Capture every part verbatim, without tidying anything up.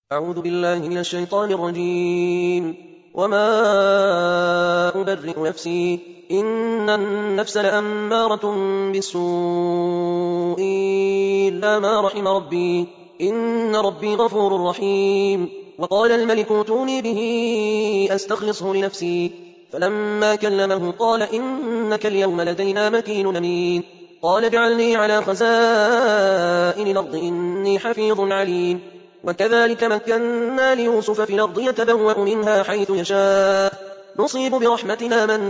أعوذ بالله من الشيطان الرجيم. وما أبرئ نفسي إن النفس لأمارة بالسوء إلا ما رحم ربي إن ربي غفور رحيم. وقال الملك ائتوني به أستخلصه لنفسي، فلما كلمه قال إنك اليوم لدينا مكين أمين. قال اجعلني على خزائن الأرض إني حفيظ عليم. وكذلك مكنا ليوسف في الأرض يتبوأ منها حيث يشاء نصيب برحمتنا من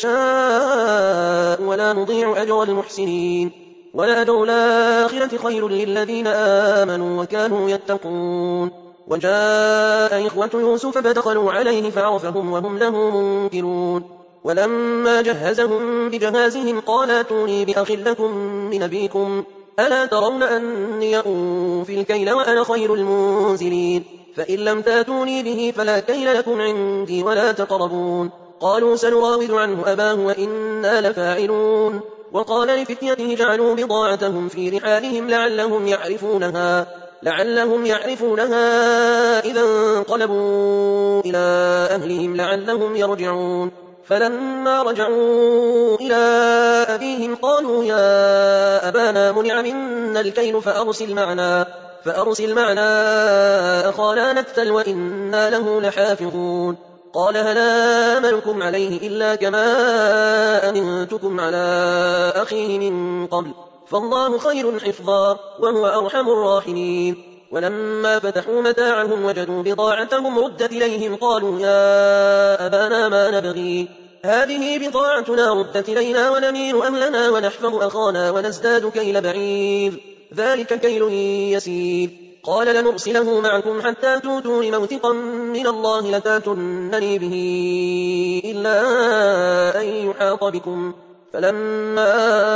نشاء ولا نضيع أجر المحسنين. ولأجر الآخرة خير للذين آمنوا وكانوا يتقون. وجاء إخوة يوسف فدخلوا عليه فعرفهم وهم له منكرون. ولما جهزهم بجهازهم قال ائتوني بأخ لكم من أبيكم ألا ترون أني أوفي الكيل وأنا خير المنزلين، فإن لم تاتوني به فلا كيل لكم عندي ولا تقربون. قالوا سنراود عنه أباه وإنا لفاعلون. وقال لفتيته جعلوا بضاعتهم في رحالهم لعلهم يعرفونها لعلهم يعرفونها إذا انقلبوا إلى أهلهم لعلهم يرجعون. فلما رجعوا إلى أبيهم قالوا يا أبانا منع منا الكيل فأرسل معنا فأرسل معنا أخانا نكتل وإنا له لحافظون. قال هل آمنكم عليه إلا كما أمنتكم على أخيه من قبل، فالله خير حفظا وهو أرحم الراحمين. ولما فتحوا متاعهم وجدوا بضاعتهم ردت إليهم قالوا يا أبانا ما نبغي هذه بضاعتنا ردت إلينا ونمير أهلنا ونحفظ أخانا ونزداد كيل بعير ذلك كيل يسير. قال لنرسله معكم حتى توتوا موثقا من الله لتاتونني به إلا أن يحاط بكم. فلما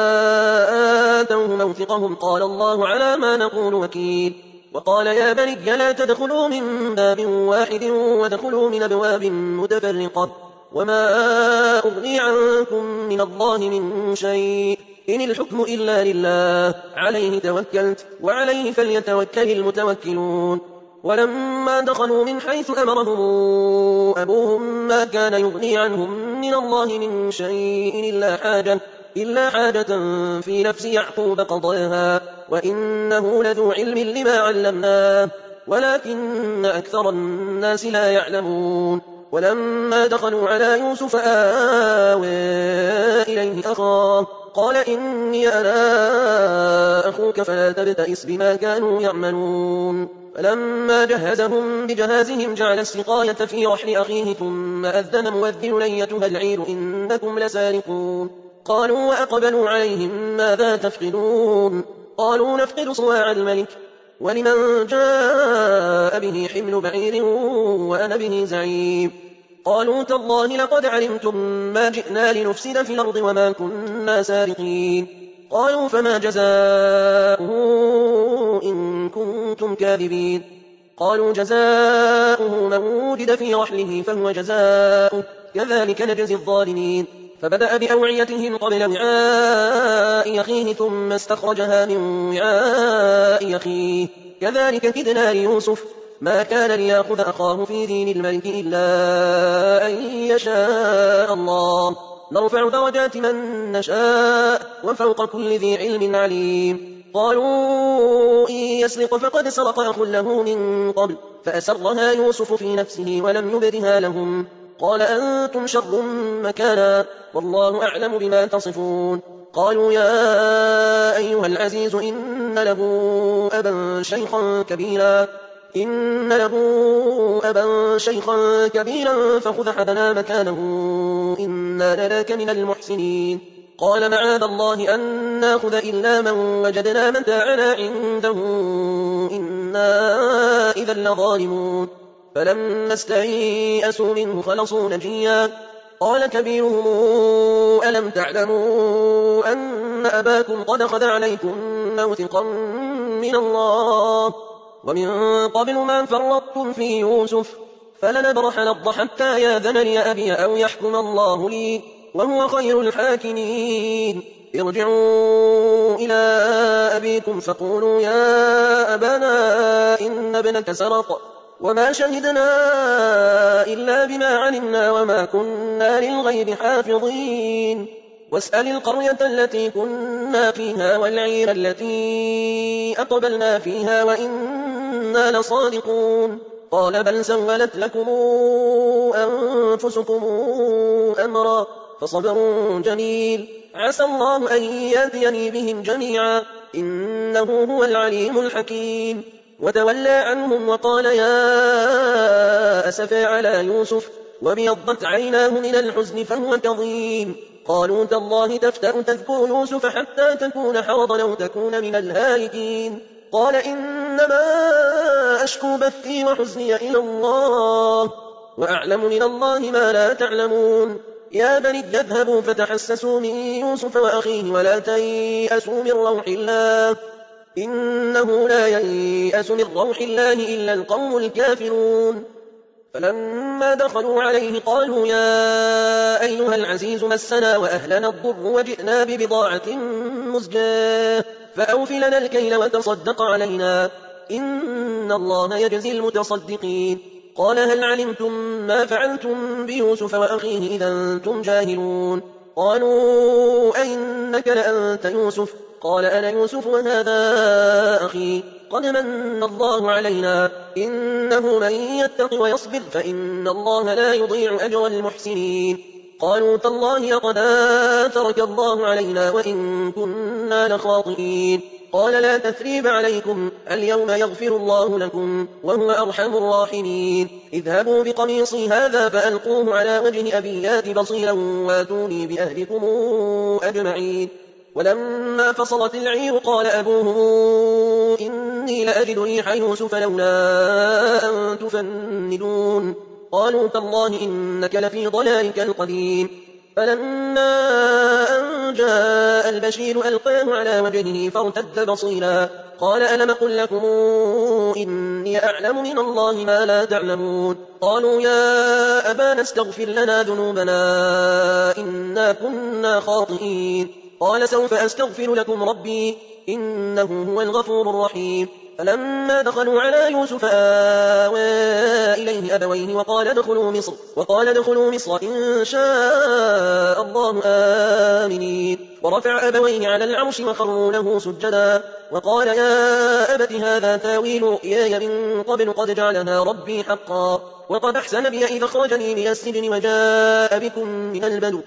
آتوه موثقهم قال الله على ما نقول وكيل. وقال يا بني لا تدخلوا من باب واحد وادخلوا من أبواب متفرقة وما أغني عنكم من الله من شيء إن الحكم إلا لله عليه توكلت وعليه فليتوكل المتوكلون. ولما دخلوا من حيث أمرهم أبوهم ما كان يغني عنهم من الله من شيء إلا حاجة إلا حاجة في نفس يعقوب قضاها وإنه لذو علم لما علمناه ولكن أكثر الناس لا يعلمون. ولما دخلوا على يوسف آوى إليه أخاه قال إني أنا أخوك فلا تبتئس بما كانوا يعملون. فلما جهزهم بجهازهم جعل السقاية في رحل أخيه ثم أذن مؤذن أيتها العير إنكم لسارقون. قالوا وأقبلوا عليهم ماذا تفقدون قالوا نفقد صواع الملك ولمن جاء به حمل بعير وأنا به زعيم. قالوا تالله لقد علمتم ما جئنا لنفسد في الأرض وما كنا سارقين. قالوا فما جزاؤه إن كنتم كاذبين. قالوا جزاؤه من وجد في رحله فهو جزاؤه كذلك نجزي الظالمين. فبدأ بأوعيتهم قبل وعاء أخيه ثم استخرجها من وعاء أخيه كذلك كدنا ليوسف ما كان ليأخذ أخاه في دين الملك إلا أن يشاء الله نرفع درجات من نشاء وفوق كل ذي علم عليم. قالوا إن يسرق فقد سرق أخ له من قبل فأسرها يوسف في نفسه ولم يبدها لهم. قال أنتم شر مكانا والله أعلم بما تصفون. قالوا يا أيها العزيز إن له أبا شيخا كبيرا إن له أبا شيخا كبيرا فخذ حدنا مكانه إنا نراك من المحسنين. قال معاذ الله أن ناخذ إلا من وجدنا متاعنا عنده إنا إذا لظالمون. فلما استيئسوا منه خلصوا نجيا. قال كبيرهم ألم تعلموا أن أباكم قد أخذ عليكم موثقا من الله ومن قبل ما فرطتم في يوسف فلنبرح الأرض حتى ياذن لي أبي أو يحكم الله لي وهو خير الحاكمين. ارجعوا إلى أبيكم فقولوا يا أبانا إن ابنك سرق وما شهدنا إلا بما علمنا وما كنا للغيب حافظين واسأل القرية التي كنا فيها والعير التي أقبلنا فيها وإنا لصادقون قال بل سولت لكم أنفسكم أمرا فصبر جميل عسى الله أن يأتيني بهم جميعا إنه هو العليم الحكيم وتولى عنهم وقال يا أسفى على يوسف وابيضت عيناه من الحزن فهو كظيم قالوا تالله تفتأ تذكر يوسف حتى تكون حرضا أو تكون من الهالكين قال إنما أشكو بثي وحزني إلى الله وأعلم من الله ما لا تعلمون يا بني اذهبوا فتحسسوا من يوسف وأخيه ولا تيأسوا من روح الله إنه لا ييأس من روح الله إلا القوم الكافرون فلما دخلوا عليه قالوا يا أيها العزيز مسنا وأهلنا الضر وجئنا ببضاعة مزجاة فأوف لنا الكيل وتصدق علينا إن الله يجزي المتصدقين قال هل علمتم ما فعلتم بيوسف وأخيه إذا أنتم جاهلون قالوا أئنك لأنت يوسف قال أنا يوسف وهذا أخي قد من الله علينا إنه من يتق ويصبر فإن الله لا يضيع أجر المحسنين قالوا تالله لقد آثرك الله علينا وإن كنا لخاطئين قال لا تثريب عليكم اليوم يغفر الله لكم وهو أرحم الراحمين اذهبوا بقميصي هذا فألقوه على وجه أبي يات بصيرا واتوني بأهلكم أجمعين ولما فصلت العير قال أبوهم إني لأجد ريح يوسف لولا أن تفندون قالوا تالله إنك لفي ضلالك القديم فلما أن جاء البشير ألقاه على وجهه فارتد بصيرا قال ألم قل لكم إني أعلم من الله ما لا تعلمون قالوا يا أبانا استغفر لنا ذنوبنا إنا كنا خاطئين قال سوف أستغفر لكم ربي إنه هو الغفور الرحيم فلما دخلوا على يوسف آوى إليه أبويه وقال ادخلوا مصر وقال ادخلوا مصر إن شاء الله آمنين ورفع أبويه على العرش وخروا له سجدا وقال يا أبت هذا تاويل رؤياي من قبل قد جعلها ربي حقا وقد أحسن بي إذ أخرجني من السجن وجاء بكم من البدو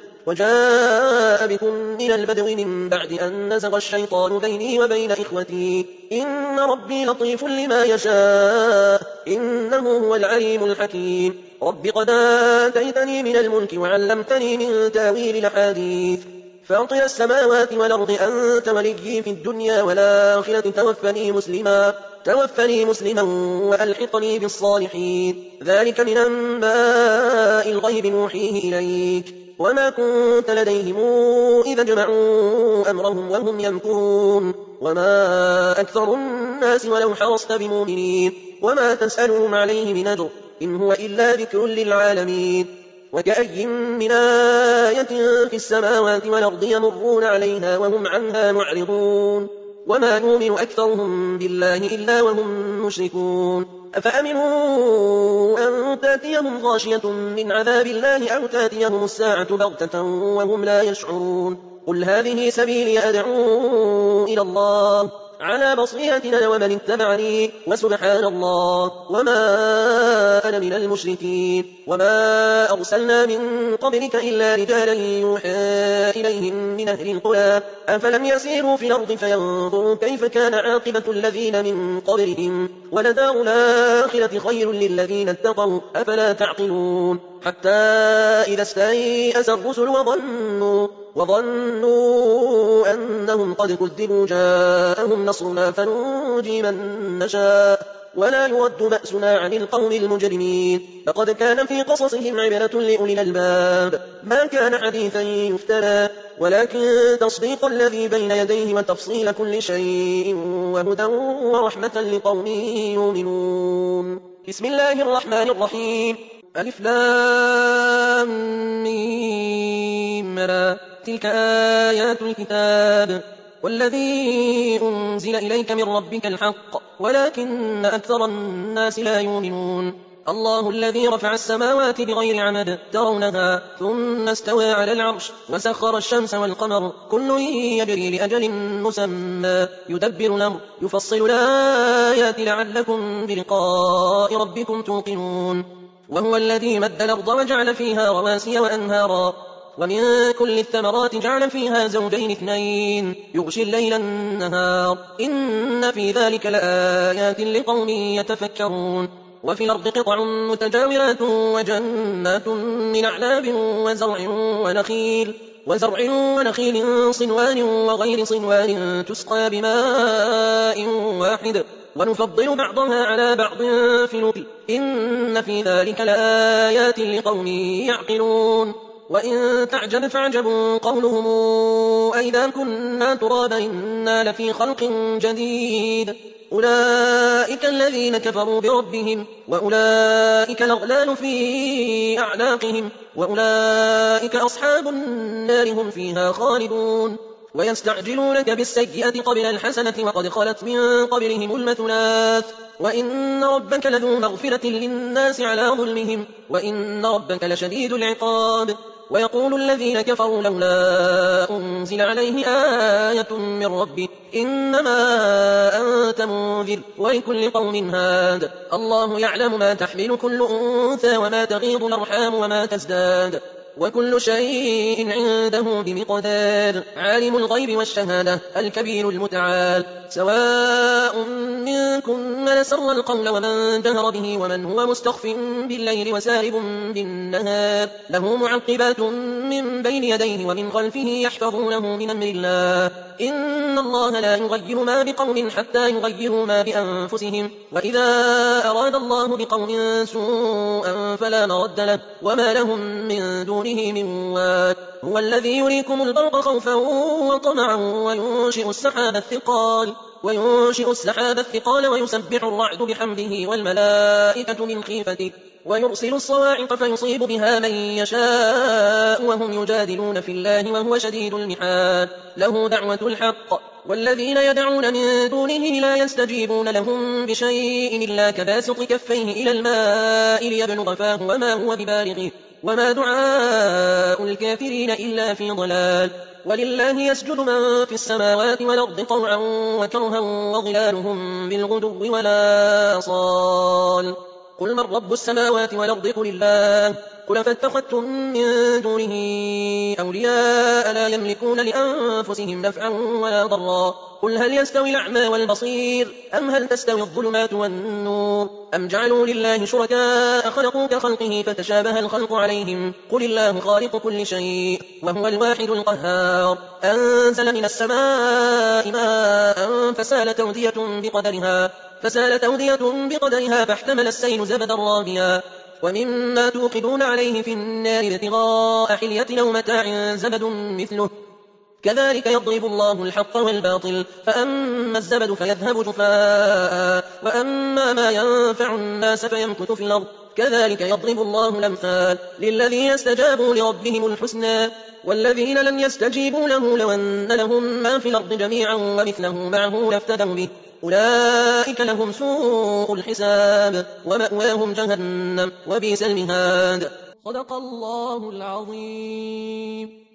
وجاء بكم من البدو من بعد أن نزغ الشيطان بيني وبين إخوتي إن ربي لطيف لما يشاء إنه هو العليم الحكيم رب قد آتيتني من الملك وعلمتني من تاويل الأحاديث فاطر السماوات والأرض أنت وليي في الدنيا والآخرة توفني مسلما توفني مسلما وألحقني بالصالحين ذلك من أنباء الغيب نوحيه إليك وما كنت لديهم إذا جمعوا أمرهم وهم يمكرون وما أكثر الناس ولو حرصت بمؤمنين وما تسألهم عليه من أجر إن هو إلا ذكر للعالمين وكأي من آية في السماوات والأرض يمرون عليها وهم عنها معرضون وما يؤمن أكثرهم بالله إلا وهم مشركون أفأمنوا أن تأتيهم غاشية من عذاب الله أو تأتيهم الساعة بغتة وهم لا يشعرون قل هذه سبيلي أدعو إلى الله على بصيرة ومن اتبعني وسبحان الله وما أنا من المشركين وما أرسلنا من قبلك إلا رجالا يوحى إليهم من أهل القرى أفلم يسيروا في الأرض فينظروا كيف كان عاقبة الذين من قبلهم ولدار الآخرة خير للذين اتقوا أفلا تعقلون حتى إذا استيأس الرسل وظنوا وظنوا أنهم قد كذبوا جاءهم نصرنا فننجي من نشاء ولا يرد بأسنا عن القوم المجرمين لقد كان في قصصهم عبرة لأولي الألباب ما كان حديثا يفترى ولكن تصديق الذي بين يديه وتفصيل كل شيء وهدى ورحمة لقوم يؤمنون بسم الله الرحمن الرحيم ألف لام ميم را تلك آيات الكتاب والذي أنزل إليك من ربك الحق ولكن أكثر الناس لا يؤمنون. الله الذي رفع السماوات بغير عمد ترونها ثم استوى على العرش وسخر الشمس والقمر كل يجري لأجل مسمى يدبر الأمر يفصل الآيات لعلكم بلقاء ربكم توقنون. وهو الذي مد الأرض وجعل فيها رواسي وأنهارا ومن كل الثمرات جعل فيها زوجين اثنين يغشي الليل النهار إن في ذلك لآيات لقوم يتفكرون. وفي الأرض قطع متجاورات وجنات من أعناب وزرع ونخيل وزرع ونخيل صنوان وغير صنوان تسقى بماء واحد ونفضل بعضها على بعض في الأكل إن في ذلك لآيات لقوم يعقلون. وإن تعجب فاعجب قولهم أئذا كنا ترابا إنا لفي خلق جديد أولئك الذين كفروا بربهم وأولئك الأغلال في أعناقهم وأولئك أصحاب النار هم فيها خالدون. ويستعجلونك بالسيئة قبل الحسنة وقد خلت من قبلهم المثلات وإن ربك لذو مغفرة للناس على ظلمهم وإن ربك لشديد العقاب. ويقول الذين كفروا لولا أنزل عليه آية من ربه إنما أنت منذر ولكل قوم هاد الله يعلم ما تحمل كل أنثى وما تغيض الأرحام وما تزداد وكل شيء عنده بمقدار. عالم الغيب والشهادة الكبير المتعال سواء منكم من سر القول ومن جهر به ومن هو مستخف بالليل وسارب بالنهار له معقبات من بين يديه ومن خلفه يحفظونه من أمر الله إن الله لا يغير ما بقوم حتى يغيروا ما بأنفسهم وإذا أراد الله بقوم سوءا فلا مرد له وما لهم من دونه من واد. هو الذي يريكم البرق خوفا وطمعا وينشئ السحاب الثقال وينشئ السحاب الثقال ويسبح الرعد بحمده والملائكة من خيفته ويرسل الصواعق فيصيب بها من يشاء وهم يجادلون في الله وهو شديد المحال له دعوة الحق والذين يدعون من دونه لا يستجيبون لهم بشيء إلا كباسط كفيه إلى الماء ليبلغ فاه وما هو ببالغه وما دعاء الكافرين إلا في ضلال. ولله يسجد من في السماوات والأرض طوعا وكرها وظلالهم بالغدو ولا أصال. قل من رب السماوات والأرض قل الله قل فاتخذتم من دونه أولياء لا يملكون لأنفسهم نفعا ولا ضرا قل هل يستوي الأعمى والبصير أم هل تستوي الظلمات والنور أم جعلوا لله شركاء خلقوا كخلقه فتشابه الخلق عليهم قل الله خالق كل شيء وهو الواحد القهار. أنزل من السماء ماء فسال تودية بقدرها فسال تودية بقدرها فاحتمل السيل زبدا رابيا ومما توقدون عليه في النار ابتغاء حلية أو متاع زبد مثله كذلك يضرب الله الحق والباطل فأما الزبد فيذهب جفاء وأما ما ينفع الناس فيمكث في الأرض كذلك يضرب الله الأمثال للذين استجابوا لربهم الحسنى والذين لم يستجيبوا له لو أن لهم ما في الأرض جميعا ومثله معه لافتدوا به أولئك لهم سوء الحساب ومأواهم جهنم وبئس المهاد. صدق الله العظيم.